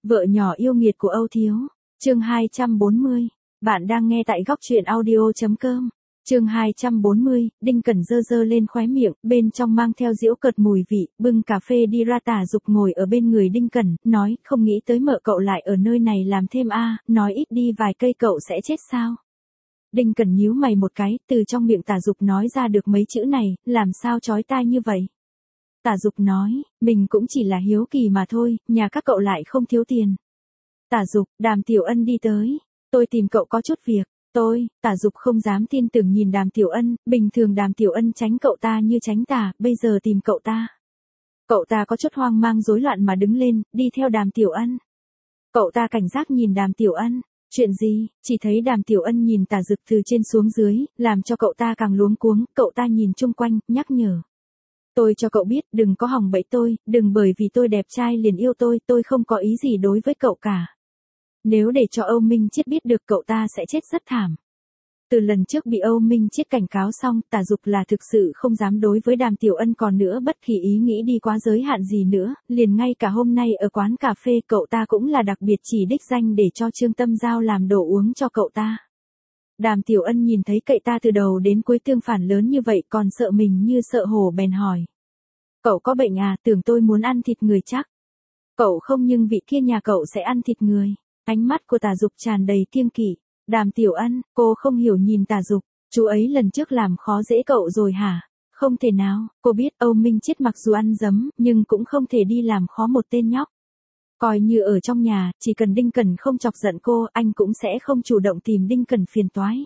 Vợ nhỏ yêu nghiệt của Âu Thiếu. Chương 240. Bạn đang nghe tại góc truyện audio.com. Chương 240, Đinh Cẩn giơ giơ lên khóe miệng, bên trong mang theo giễu cợt mùi vị, bưng cà phê đi ra. Tả Dục ngồi ở bên người Đinh Cẩn, nói, không nghĩ tới mợ cậu lại ở nơi này làm thêm nói ít đi vài cây cậu sẽ chết sao? Đinh Cẩn nhíu mày một cái, từ trong miệng Tả Dục nói ra được mấy chữ này, làm sao chói tai như vậy? Tả Dục nói, mình cũng chỉ là hiếu kỳ mà thôi, nhà các cậu lại không thiếu tiền. Tả Dục, Đàm Tiểu Ân đi tới, tôi tìm cậu có chút việc. Tả Dục không dám tin tưởng nhìn Đàm Tiểu Ân, bình thường Đàm Tiểu Ân tránh cậu ta như tránh tà, bây giờ tìm cậu ta. Cậu ta có chút hoang mang rối loạn mà đứng lên, đi theo Đàm Tiểu Ân. Cậu ta cảnh giác nhìn Đàm Tiểu Ân, chuyện gì, chỉ thấy Đàm Tiểu Ân nhìn Tả Dục từ trên xuống dưới, làm cho cậu ta càng luống cuống, cậu ta nhìn chung quanh, nhắc nhở. Tôi cho cậu biết, đừng có hòng bẫy tôi, đừng bởi vì tôi đẹp trai liền yêu tôi không có ý gì đối với cậu cả. Nếu để cho Âu Minh Chiết biết được cậu ta sẽ chết rất thảm. Từ lần trước bị Âu Minh Chiết cảnh cáo xong, Tả Dục là thực sự không dám đối với Đàm Tiểu Ân còn nữa bất kỳ ý nghĩ đi quá giới hạn gì nữa, liền ngay cả hôm nay ở quán cà phê cậu ta cũng là đặc biệt chỉ đích danh để cho Trương Tâm Giao làm đồ uống cho cậu ta. Đàm Tiểu Ân nhìn thấy cậu ta từ đầu đến cuối tương phản lớn như vậy còn sợ mình như sợ hổ bèn hỏi. Cậu có bệnh à, tưởng tôi muốn ăn thịt người chắc. Cậu không nhưng vị kia nhà cậu sẽ ăn thịt người. Ánh mắt của Tả Dục tràn đầy kiêng kỵ. Đàm Tiểu Ân, cô không hiểu nhìn Tả Dục, chú ấy lần trước làm khó dễ cậu rồi hả? Không thể nào, cô biết Âu Minh Chiết mặc dù ăn dấm, nhưng cũng không thể đi làm khó một tên nhóc. Coi như ở trong nhà, chỉ cần Đinh Cẩn không chọc giận cô, anh cũng sẽ không chủ động tìm Đinh Cẩn phiền toái.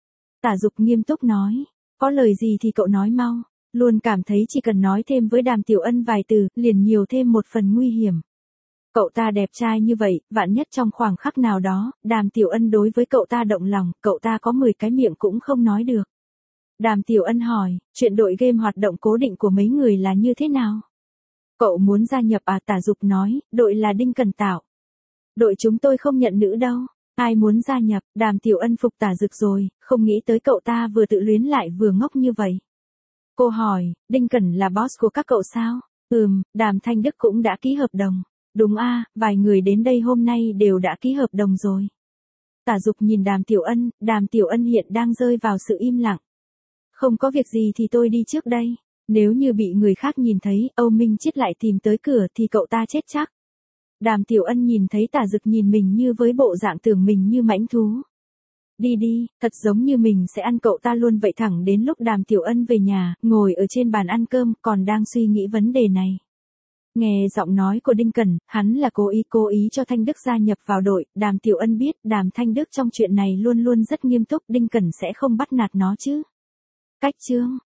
Tả Dục nghiêm túc nói, có lời gì thì cậu nói mau, luôn cảm thấy chỉ cần nói thêm với Đàm Tiểu Ân vài từ, liền nhiều thêm một phần nguy hiểm. Cậu ta đẹp trai như vậy, vạn nhất trong khoảng khắc nào đó, Đàm Tiểu Ân đối với cậu ta động lòng, cậu ta có 10 cái miệng cũng không nói được. Đàm Tiểu Ân hỏi, chuyện đội game hoạt động cố định của mấy người là như thế nào? Cậu muốn gia nhập à? Tả Dục nói, đội là Đinh Cẩn tạo. Đội chúng tôi không nhận nữ đâu, ai muốn gia nhập? Đàm Tiểu Ân phục Tả Dục rồi, không nghĩ tới cậu ta vừa tự luyến lại vừa ngốc như vậy. Cô hỏi, Đinh Cẩn là boss của các cậu sao? Đàm Thanh Đức cũng đã ký hợp đồng. Đúng vài người đến đây hôm nay đều đã ký hợp đồng rồi. Tả Dục nhìn Đàm Tiểu Ân hiện đang rơi vào sự im lặng. Không có việc gì thì tôi đi trước đây. Nếu như bị người khác nhìn thấy, Âu Minh Chiết lại tìm tới cửa thì cậu ta chết chắc. Đàm Tiểu Ân nhìn thấy Tả Dục nhìn mình như với bộ dạng tưởng mình như mãnh thú. Đi, thật giống như mình sẽ ăn cậu ta luôn vậy. Thẳng đến lúc Đàm Tiểu Ân về nhà, ngồi ở trên bàn ăn cơm, còn đang suy nghĩ vấn đề này. Nghe giọng nói của Đinh Cẩn, hắn là cố ý cho Thanh Đức gia nhập vào đội. Đàm Tiểu Ân biết Đàm Thanh Đức trong chuyện này luôn luôn rất nghiêm túc, Đinh Cẩn sẽ không bắt nạt nó chứ. Cách chương